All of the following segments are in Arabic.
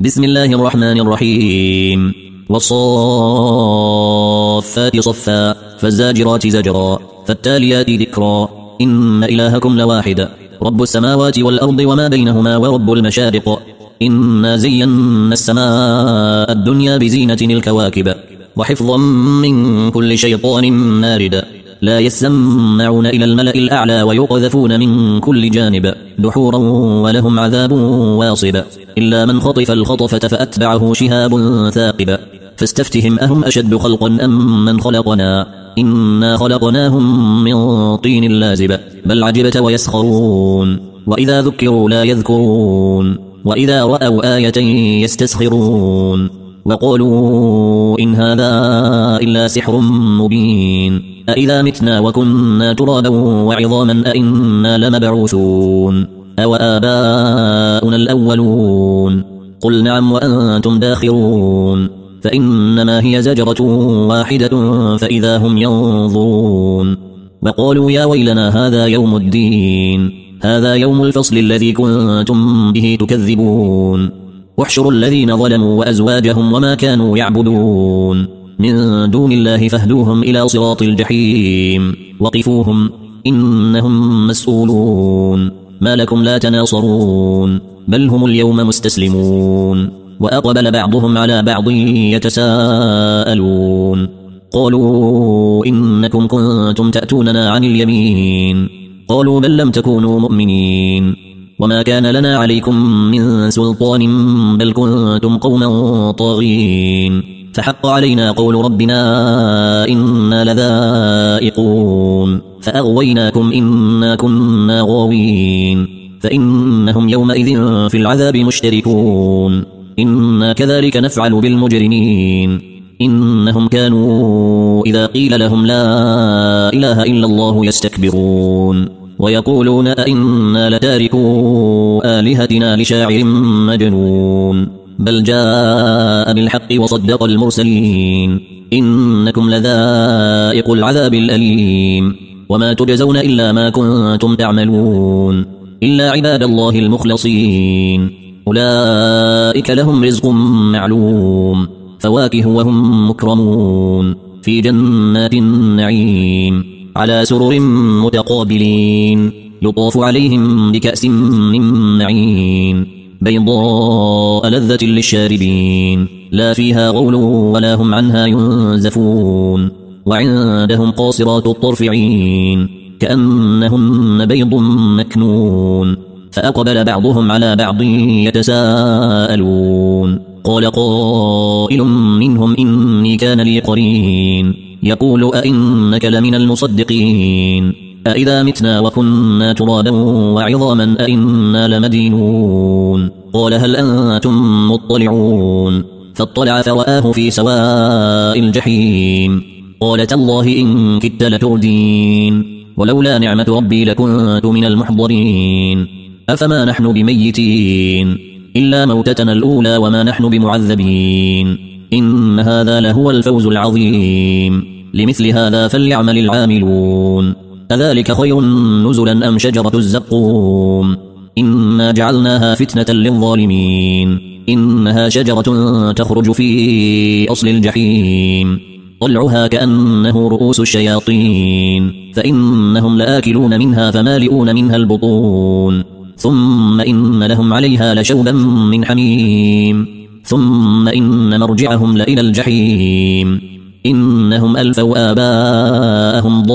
بسم الله الرحمن الرحيم. والصافات صفا فالزاجرات زجرا فالتاليات ذكرا إن إلهكم لواحد رب السماوات والأرض وما بينهما ورب المشارق إنا زينا السماء الدنيا بزينة الكواكب وحفظا من كل شيطان مارد لا يسمعون إلى الملأ الأعلى ويقذفون من كل جانب دحورا ولهم عذاب واصب إلا من خطف الخطفة فأتبعه شهاب ثاقب فاستفتهم أهم أشد خلقا أم من خلقنا إنا خلقناهم من طين لازب بل عجبت ويسخرون وإذا ذكروا لا يذكرون وإذا رأوا آية يستسخرون وقالوا إن هذا إلا سحر مبين أإذا متنا وكنا ترابا وعظاما أإنا لمبعوثون أو آباؤنا الأولون قل نعم وأنتم داخرون فإنما هي زجرة واحدة فإذا هم ينظرون وقالوا يا ويلنا هذا يوم الدين هذا يوم الفصل الذي كنتم به تكذبون واحشروا الذين ظلموا وأزواجهم وما كانوا يعبدون من دون الله فاهدوهم إلى صراط الجحيم وقفوهم إنهم مسؤولون ما لكم لا تناصرون بل هم اليوم مستسلمون وأقبل بعضهم على بعض يتساءلون قالوا إنكم كنتم تأتوننا عن اليمين قالوا بل لم تكونوا مؤمنين وما كان لنا عليكم من سلطان بل كنتم قوما طاغين فحق علينا قول ربنا إنا لذائقون فأغويناكم إنا كنا غاوين فإنهم يومئذ في العذاب مشتركون إنا كذلك نفعل بالمجرمين إنهم كانوا إذا قيل لهم لا إله إلا الله يستكبرون ويقولون أئنا لتاركوا آلهتنا لشاعر مجنون بل جاء بالحق وصدق المرسلين إنكم لذائق العذاب الأليم وما تجزون إلا ما كنتم تعملون إلا عباد الله المخلصين أولئك لهم رزق معلوم فواكه وهم مكرمون في جنات النعيم على سرر متقابلين يطاف عليهم بكأس من معين بيضاء لذة للشاربين لا فيها غول ولا هم عنها ينزفون وعندهم قاصرات الطرف عين كأنهن بيض مكنون فأقبل بعضهم على بعض يتساءلون قال قائل منهم إني كان لي قرين يقول أئنك لمن المصدقين أإذا متنا وكنا ترابا وعظاما أئنا لمدينون قال هل أنتم مطلعون فاطلع فرآه في سواء الجحيم قال تالله إن كدت لتردين ولولا نعمة ربي لكنت من المحضرين أفما نحن بميتين إلا موتتنا الأولى وما نحن بمعذبين إن هذا لهو الفوز العظيم لمثل هذا فليعمل العاملون أذلك خير نزلا أم شجرة الزقوم إنا جعلناها فتنة للظالمين إنها شجرة تخرج في أصل الجحيم طلعها كأنه رؤوس الشياطين فإنهم لآكلون منها فمالئون منها البطون ثم إن لهم عليها لشوبا من حميم ثم إن مرجعهم لإلى الجحيم إنهم ألفوا آباءهم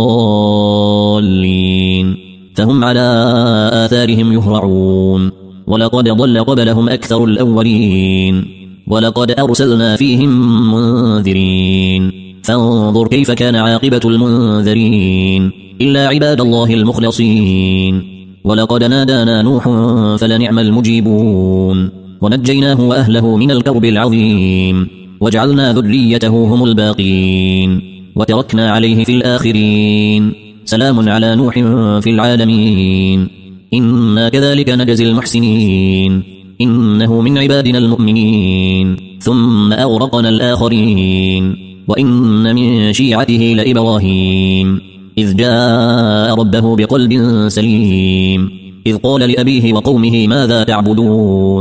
ضالين فهم على آثارهم يهرعون ولقد ضل قبلهم أكثر الأولين ولقد أرسلنا فيهم منذرين فانظر كيف كان عاقبة المنذرين إلا عباد الله المخلصين ولقد نادانا نوح فلنعم المجيبون ونجيناه وأهله من الكرب العظيم وجعلنا ذريته هم الباقين وتركنا عليه في الآخرين سلام على نوح في العالمين إنا كذلك نجزي المحسنين إنه من عبادنا المؤمنين ثم أغرقنا الآخرين وإن من شيعته لإبراهيم إذ جاء ربه بقلب سليم إذ قال لأبيه وقومه ماذا تعبدون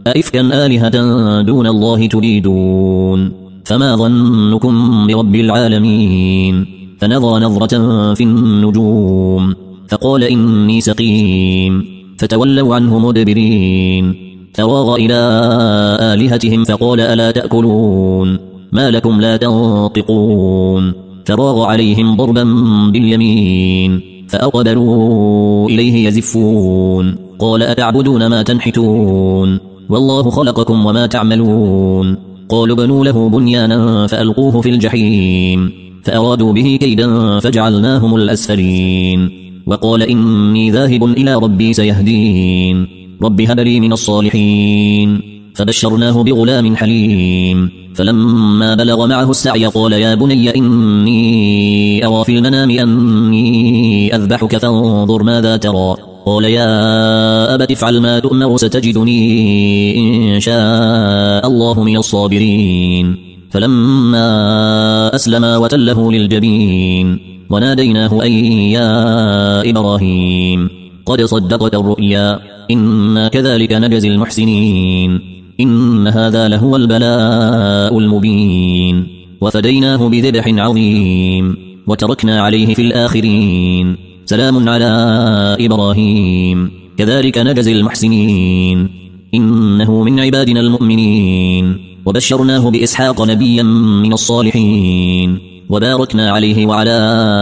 أئفكا آلهة دون الله تريدون فما ظنكم برب العالمين فنظر نظرة في النجوم فقال إني سقيم فتولوا عنه مدبرين فراغ إلى آلهتهم فقال ألا تأكلون ما لكم لا تنطقون فراغ عليهم ضربا باليمين فأقبلوا إليه يزفون قال أتعبدون ما تنحتون والله خلقكم وما تعملون قالوا بنوا له بنيانا فألقوه في الجحيم فأرادوا به كيدا فجعلناهم الأسفلين وقال إني ذاهب إلى ربي سيهدين رب هب لي من الصالحين فبشرناه بغلام حليم فلما بلغ معه السعي قال يا بني إني أرى في المنام أني أذبحك فانظر ماذا ترى قال يا أبت افعل ما تؤمر ستجدني إن شاء الله من الصابرين فلما أسلما وتله للجبين وناديناه أن يا إبراهيم قد صدقت الرؤيا إنا كذلك نجزي المحسنين إن هذا لهو البلاء المبين وفديناه بذبح عظيم وتركنا عليه في الآخرين سلام على إبراهيم كذلك نجزي المحسنين إنه من عبادنا المؤمنين وبشرناه بإسحاق نبيا من الصالحين وباركنا عليه وعلى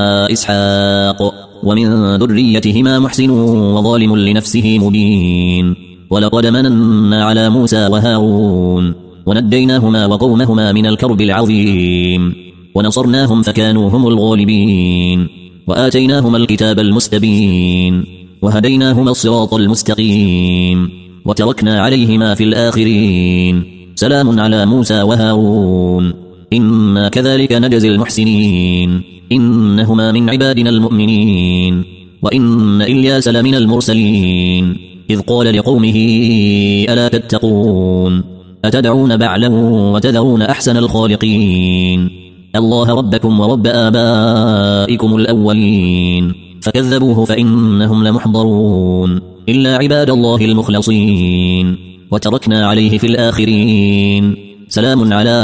إسحاق ومن ذريتهما محسن وظالم لنفسه مبين ولقد مننا على موسى وهارون ونجيناهما وقومهما من الكرب العظيم ونصرناهم فكانوا هم الغالبين وآتيناهما الكتاب المستبين وهديناهما الصراط المستقيم وتركنا عليهما في الآخرين سلام على موسى وهارون إنا كذلك نجزي المحسنين إنهما من عبادنا المؤمنين وإن إلياس لمن المرسلين إذ قال لقومه ألا تتقون أتدعون بعلا وتذرون أحسن الخالقين الله ربكم ورب آبائكم الأولين فكذبوه فإنهم لمحضرون إلا عباد الله المخلصين وتركنا عليه في الآخرين سلام على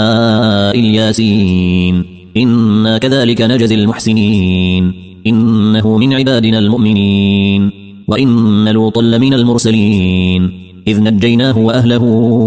الياسين إنا كذلك نجزي المحسنين إنه من عبادنا المؤمنين وإن لوطا لمن المرسلين إذ نجيناه وأهله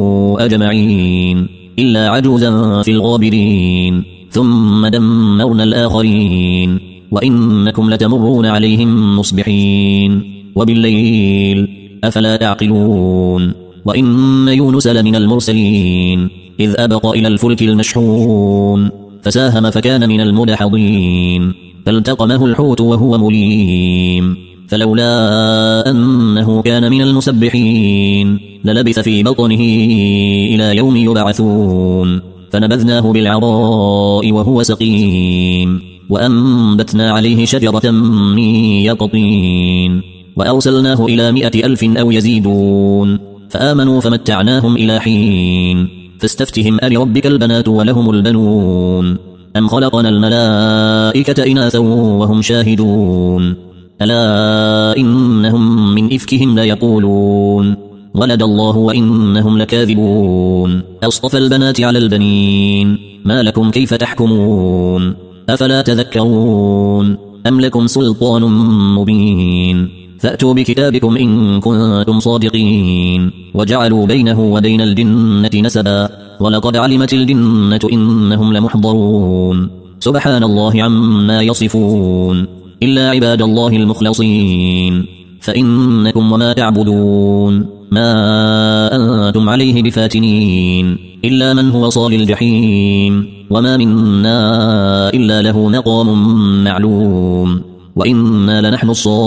أجمعين إلا عجوزا في الغابرين ثم دمرنا الآخرين وإنكم لتمرون عليهم مصبحين وبالليل أفلا تعقلون وإن يونس لمن المرسلين إذ أبق إلى الفلك المشحون فساهم فكان من المدحضين فالتقمه الحوت وهو مليم فلولا أنه كان من المسبحين للبث في بطنه إلى يوم يبعثون فنبذناه بالعراء وهو سقيم وأنبتنا عليه شجرة من يقطين وأرسلناه إلى 100,000 أو يزيدون فآمنوا فمتعناهم إلى حين فاستفتهم ألربك البنات ولهم البنون أم خلقنا الملائكة إناثا وهم شاهدون ألا إنهم من إفكهم ليقولون ولد الله وإنهم لكاذبون أصطفى البنات على البنين ما لكم كيف تحكمون أفلا تذكرون أم لكم سلطان مبين فأتوا بكتابكم إن كنتم صادقين وجعلوا بينه وبين الجنة نسبا ولقد علمت الجنة إنهم لمحضرون سبحان الله عما يصفون إلا عباد الله المخلصين فإنكم وما تعبدون ما أنتم عليه بفاتنين إلا من هو صال الجحيم وما منا إلا له مقام معلوم وإنا لنحن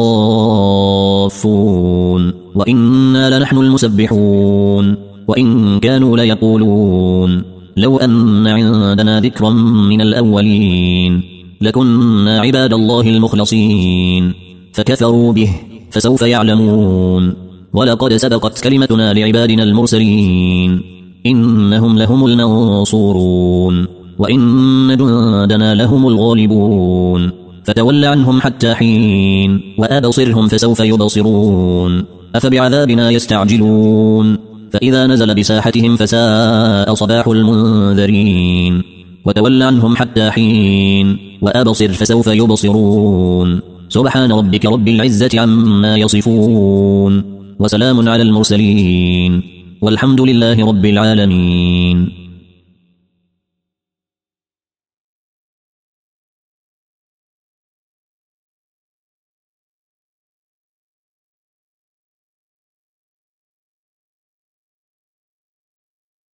الصافون وإنا لنحن المسبحون وإن كانوا ليقولون لو أن عندنا ذكرا من الأولين لكنا عباد الله المخلصين فكفروا به فسوف يعلمون ولقد سبقت كلمتنا لعبادنا المرسلين إنهم لهم المنصورون وإن جندنا لهم الغالبون فتول عنهم حتى حين وأبصرهم فسوف يبصرون أفبعذابنا يستعجلون فإذا نزل بساحتهم فساء صباح المنذرين وتول عنهم حتى حين وأبصر فسوف يبصرون سبحان ربك رب العزة عما يصفون وسلام على المرسلين والحمد لله رب العالمين.